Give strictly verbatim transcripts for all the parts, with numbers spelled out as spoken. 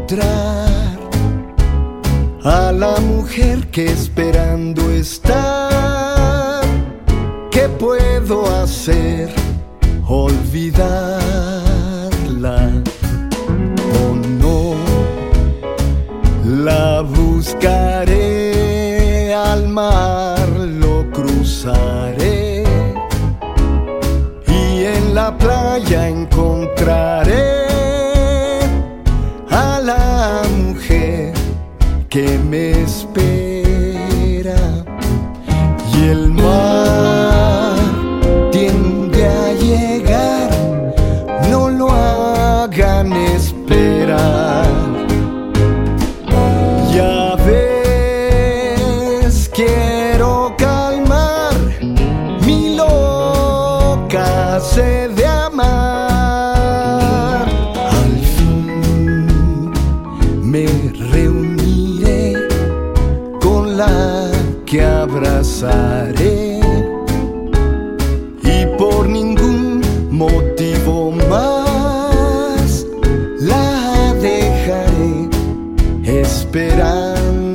encontrar a la mujer que esperando está. ¿Qué puedo hacer? Olvidarla o no. La buscaré, al mar lo cruzaré y en la playa encontraré a la mujer que me espera. Y el mar tiende a llegar, no lo hagan esperar. Ya ves, quiero calmar mi loca sed de amar. Al fin me reuniré con la que abrazaré y por ningún motivo más la dejaré esperando.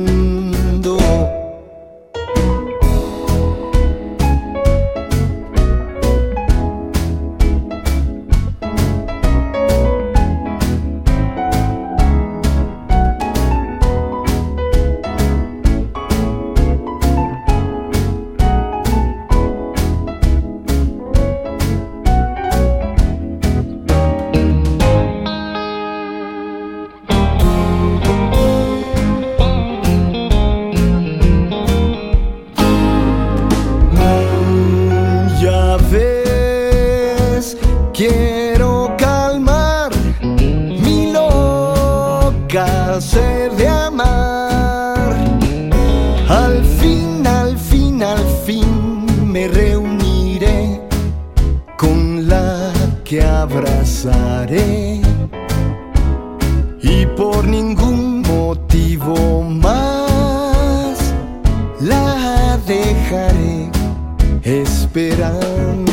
Quiero calmar mi loca sed de amar. Al fin, al fin, al fin me reuniré con la que abrazaré y por ningún motivo más la dejaré esperando.